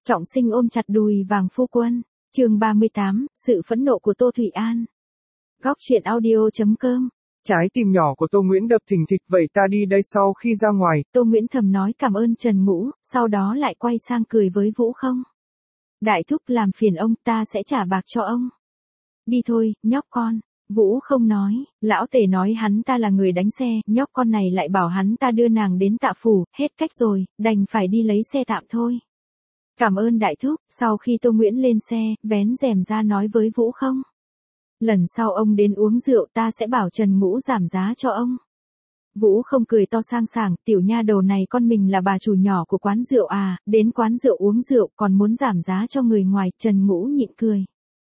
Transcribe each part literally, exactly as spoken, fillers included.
Trọng Sinh ôm chặt đùi vàng phu quân. Chương ba mươi tám, sự phẫn nộ của Tô Thủy An. Góc truyện audio.com. Trái tim nhỏ của Tô Nguyễn đập thình thịch, vậy ta đi đây. Sau khi ra ngoài, Tô Nguyễn thầm nói cảm ơn Trần Ngũ, sau đó lại quay sang cười với Vũ Không. Đại thúc làm phiền ông, ta sẽ trả bạc cho ông. Đi thôi, nhóc con. Vũ Không nói, lão tể nói hắn ta là người đánh xe, nhóc con này lại bảo hắn ta đưa nàng đến Tạ Phủ, hết cách rồi, đành phải đi lấy xe tạm thôi. Cảm ơn đại thúc. Sau khi Tô Nguyễn lên xe, vén rèm ra nói với Vũ Không. Lần sau ông đến uống rượu ta sẽ bảo Trần Ngũ giảm giá cho ông. Vũ Không cười to sang sảng, tiểu nha đầu này con mình là bà chủ nhỏ của quán rượu à, đến quán rượu uống rượu còn muốn giảm giá cho người ngoài. Trần Ngũ nhịn cười.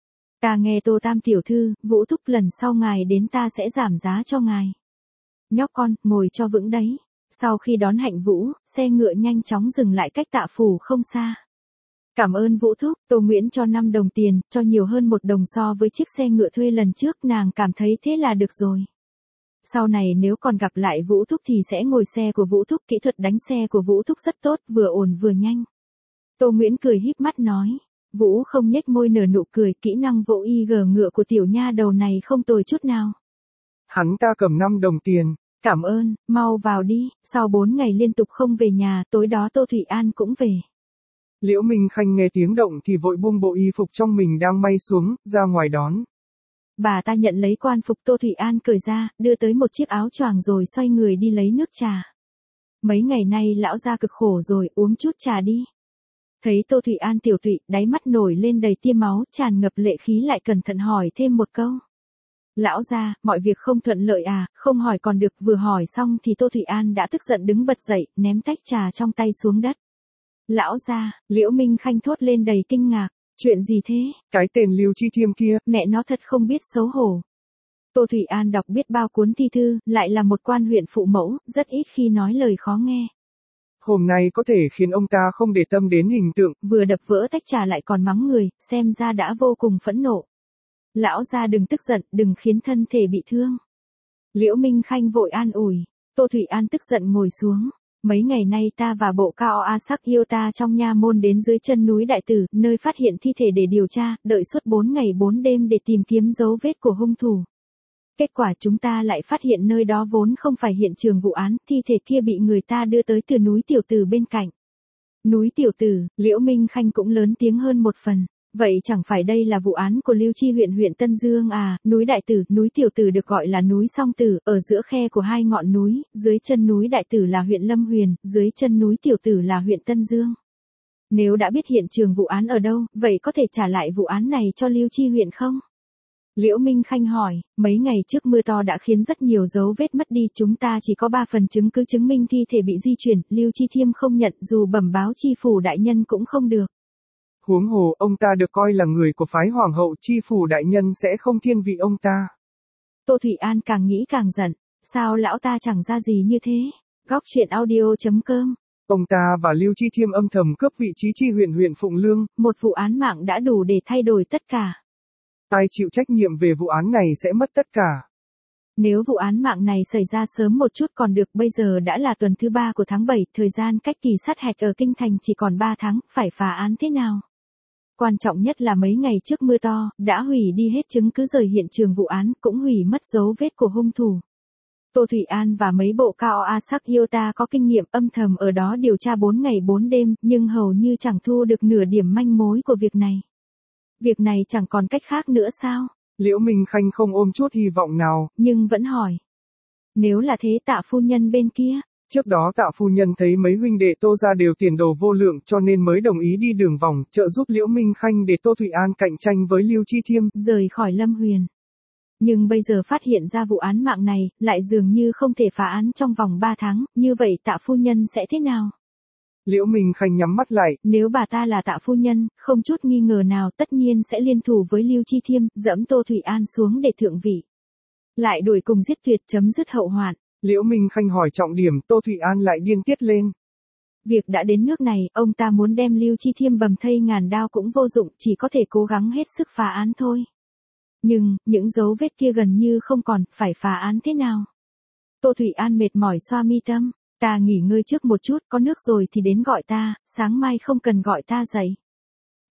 Ta nghe Tô Tam tiểu thư, Vũ thúc lần sau ngài đến ta sẽ giảm giá cho ngài. Nhóc con, ngồi cho vững đấy. Sau khi đón Hạnh Vũ, xe ngựa nhanh chóng dừng lại cách Tạ Phủ không xa. Cảm ơn Vũ thúc. Tô Nguyễn cho năm đồng tiền, cho nhiều hơn một đồng so với chiếc xe ngựa thuê lần trước, nàng cảm thấy thế là được rồi. Sau này nếu còn gặp lại Vũ thúc thì sẽ ngồi xe của Vũ thúc, kỹ thuật đánh xe của Vũ thúc rất tốt, vừa ổn vừa nhanh. Tô Nguyễn cười híp mắt nói. Vũ Không nhếch môi nở nụ cười, kỹ năng vỗ y gờ ngựa của tiểu nha đầu này không tồi chút nào. Hắn ta cầm năm đồng tiền. Cảm ơn, mau vào đi. Sau bốn ngày liên tục không về nhà, tối đó Tô Thủy An cũng về. Liễu Minh Khanh nghe tiếng động thì vội buông bộ y phục trong mình đang may xuống, ra ngoài đón. Bà ta nhận lấy quan phục Tô Thủy An cởi ra, đưa tới một chiếc áo choàng rồi xoay người đi lấy nước trà. Mấy ngày nay lão gia cực khổ rồi, uống chút trà đi. Thấy Tô Thủy An tiểu tụy, đáy mắt nổi lên đầy tia máu, tràn ngập lệ khí, lại cẩn thận hỏi thêm một câu. Lão gia, mọi việc không thuận lợi à? Không hỏi còn được, vừa hỏi xong thì Tô Thủy An đã tức giận đứng bật dậy, ném tách trà trong tay xuống đất. Lão gia, Liễu Minh Khanh thốt lên đầy kinh ngạc. Chuyện gì thế? Cái tên Lưu Chi Thiêm kia. Mẹ nó thật không biết xấu hổ. Tô Thủy An đọc biết bao cuốn thi thư, lại là một quan huyện phụ mẫu, rất ít khi nói lời khó nghe. Hôm nay có thể khiến ông ta không để tâm đến hình tượng. Vừa đập vỡ tách trà lại còn mắng người, xem ra đã vô cùng phẫn nộ. Lão gia đừng tức giận, đừng khiến thân thể bị thương. Liễu Minh Khanh vội an ủi. Tô Thủy An tức giận ngồi xuống. Mấy ngày nay ta và bộ cao a sắc yêu ta trong nha môn đến dưới chân núi Đại Tử, nơi phát hiện thi thể để điều tra, đợi suốt bốn ngày bốn đêm để tìm kiếm dấu vết của hung thủ. Kết quả chúng ta lại phát hiện nơi đó vốn không phải hiện trường vụ án, thi thể kia bị người ta đưa tới từ núi Tiểu Tử bên cạnh. Núi Tiểu Tử, Liễu Minh Khanh cũng lớn tiếng hơn một phần. Vậy chẳng phải đây là vụ án của Lưu Chi huyện huyện Tân Dương à? Núi Đại Tử, núi Tiểu Tử được gọi là núi Song Tử, ở giữa khe của hai ngọn núi, dưới chân núi Đại Tử là huyện Lâm Huyền, dưới chân núi Tiểu Tử là huyện Tân Dương. Nếu đã biết hiện trường vụ án ở đâu, vậy có thể trả lại vụ án này cho Lưu Chi huyện không? Liễu Minh Khanh hỏi. Mấy ngày trước mưa to đã khiến rất nhiều dấu vết mất đi, chúng ta chỉ có ba phần chứng cứ chứng minh thi thể bị di chuyển, Lưu Chi Thiêm không nhận, dù bẩm báo chi phủ đại nhân cũng không được. Huống hồ, ông ta được coi là người của phái hoàng hậu, chi phủ đại nhân sẽ không thiên vị ông ta. Tô Thủy An càng nghĩ càng giận. Sao lão ta chẳng ra gì như thế? Góc truyện audio.com. Ông ta và Lưu Chi Thiêm âm thầm cướp vị trí chi huyện huyện Phụng Lương. Một vụ án mạng đã đủ để thay đổi tất cả. Ai chịu trách nhiệm về vụ án này sẽ mất tất cả. Nếu vụ án mạng này xảy ra sớm một chút còn được, bây giờ đã là tuần thứ ba của tháng bảy, thời gian cách kỳ sát hạch ở Kinh Thành chỉ còn ba tháng, phải phá án thế nào? Quan trọng nhất là mấy ngày trước mưa to, đã hủy đi hết chứng cứ rời hiện trường vụ án, cũng hủy mất dấu vết của hung thủ. Tô Thủy An và mấy bộ cao a sắc yêu ta có kinh nghiệm, âm thầm ở đó điều tra bốn ngày bốn đêm, nhưng hầu như chẳng thu được nửa điểm manh mối của việc này. Việc này chẳng còn cách khác nữa sao? Liễu Minh Khanh không ôm chút hy vọng nào, nhưng vẫn hỏi. Nếu là thế Tạ phu nhân bên kia? Trước đó Tạ phu nhân thấy mấy huynh đệ Tô gia đều tiền đồ vô lượng, cho nên mới đồng ý đi đường vòng, trợ giúp Liễu Minh Khanh để Tô Thủy An cạnh tranh với Lưu Chi Thiêm, rời khỏi Lâm Huyền. Nhưng bây giờ phát hiện ra vụ án mạng này, lại dường như không thể phá án trong vòng ba tháng, như vậy Tạ phu nhân sẽ thế nào? Liễu Minh Khanh nhắm mắt lại. Nếu bà ta là Tạ phu nhân, không chút nghi ngờ nào tất nhiên sẽ liên thủ với Lưu Chi Thiêm, dẫm Tô Thủy An xuống để thượng vị. Lại đuổi cùng giết tuyệt, chấm dứt hậu hoạn. Liễu Minh Khanh hỏi trọng điểm, Tô Thủy An lại điên tiết lên. Việc đã đến nước này, ông ta muốn đem Lưu Chi Thiêm bầm thây ngàn đao cũng vô dụng, chỉ có thể cố gắng hết sức phá án thôi. Nhưng, những dấu vết kia gần như không còn, phải phá án thế nào? Tô Thủy An mệt mỏi xoa mi tâm. Ta nghỉ ngơi trước một chút, có nước rồi thì đến gọi ta, sáng mai không cần gọi ta dậy.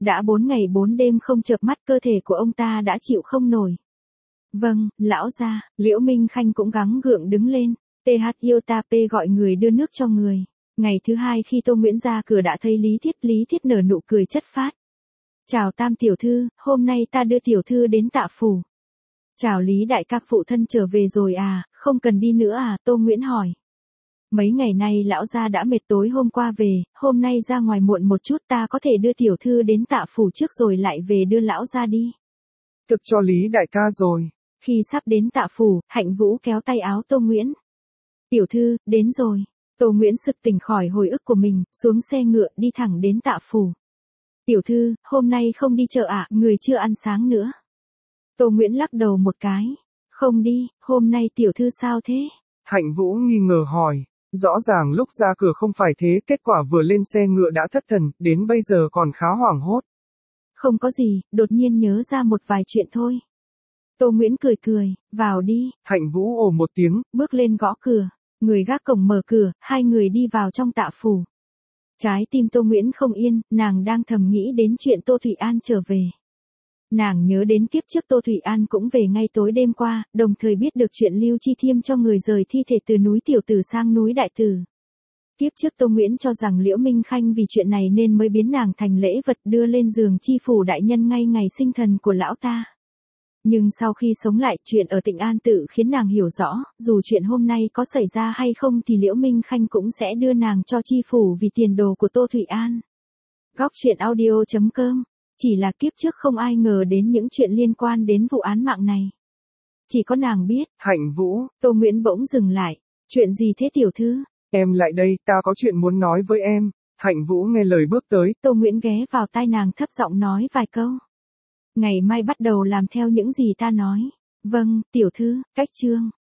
Đã bốn ngày bốn đêm không chợp mắt, cơ thể của ông ta đã chịu không nổi. Vâng, lão gia. Liễu Minh Khanh cũng gắng gượng đứng lên. tê hát yêu ta pê gọi người đưa nước cho người. Ngày thứ hai khi Tô Nguyễn ra cửa đã thấy Lý Thiết, Lý Thiết nở nụ cười chất phát. Chào Tam tiểu thư, hôm nay ta đưa tiểu thư đến Tạ phủ. Chào Lý đại ca, phụ thân trở về rồi à, không cần đi nữa à, Tô Nguyễn hỏi. Mấy ngày nay lão gia đã mệt, tối hôm qua về, hôm nay ra ngoài muộn một chút, ta có thể đưa tiểu thư đến Tạ phủ trước rồi lại về đưa lão gia đi. Cực cho Lý đại ca rồi. Khi sắp đến Tạ phủ, Hạnh Vũ kéo tay áo Tô Nguyễn. Tiểu thư, đến rồi. Tô Nguyễn sực tỉnh khỏi hồi ức của mình, xuống xe ngựa đi thẳng đến Tạ phủ. Tiểu thư, hôm nay không đi chợ ạ, à, người chưa ăn sáng nữa. Tô Nguyễn lắc đầu một cái. Không đi, hôm nay tiểu thư sao thế? Hạnh Vũ nghi ngờ hỏi. Rõ ràng lúc ra cửa không phải thế, kết quả vừa lên xe ngựa đã thất thần, đến bây giờ còn khá hoảng hốt. Không có gì, đột nhiên nhớ ra một vài chuyện thôi. Tô Nguyễn cười cười, vào đi. Hạnh Vũ ồ một tiếng, bước lên gõ cửa. Người gác cổng mở cửa, hai người đi vào trong Tạ phủ. Trái tim Tô Nguyễn không yên, nàng đang thầm nghĩ đến chuyện Tô Thủy An trở về. Nàng nhớ đến kiếp trước Tô Thủy An cũng về ngay tối đêm qua, đồng thời biết được chuyện Lưu Chi Thiêm cho người rời thi thể từ núi Tiểu Tử sang núi Đại Tử. Kiếp trước Tô Nguyễn cho rằng Liễu Minh Khanh vì chuyện này nên mới biến nàng thành lễ vật đưa lên giường Chi phủ đại nhân ngay ngày sinh thần của lão ta. Nhưng sau khi sống lại, chuyện ở Tịnh An Tự khiến nàng hiểu rõ, dù chuyện hôm nay có xảy ra hay không thì Liễu Minh Khanh cũng sẽ đưa nàng cho Chi phủ vì tiền đồ của Tô Thủy An. Góc truyện audio chấm com. Chỉ là kiếp trước không ai ngờ đến những chuyện liên quan đến vụ án mạng này. Chỉ có nàng biết. Hạnh Vũ. Tô Nguyễn bỗng dừng lại. Chuyện gì thế tiểu thư? Em lại đây, ta có chuyện muốn nói với em. Hạnh Vũ nghe lời bước tới. Tô Nguyễn ghé vào tai nàng thấp giọng nói vài câu. Ngày mai bắt đầu làm theo những gì ta nói. Vâng, tiểu thư, cách chương.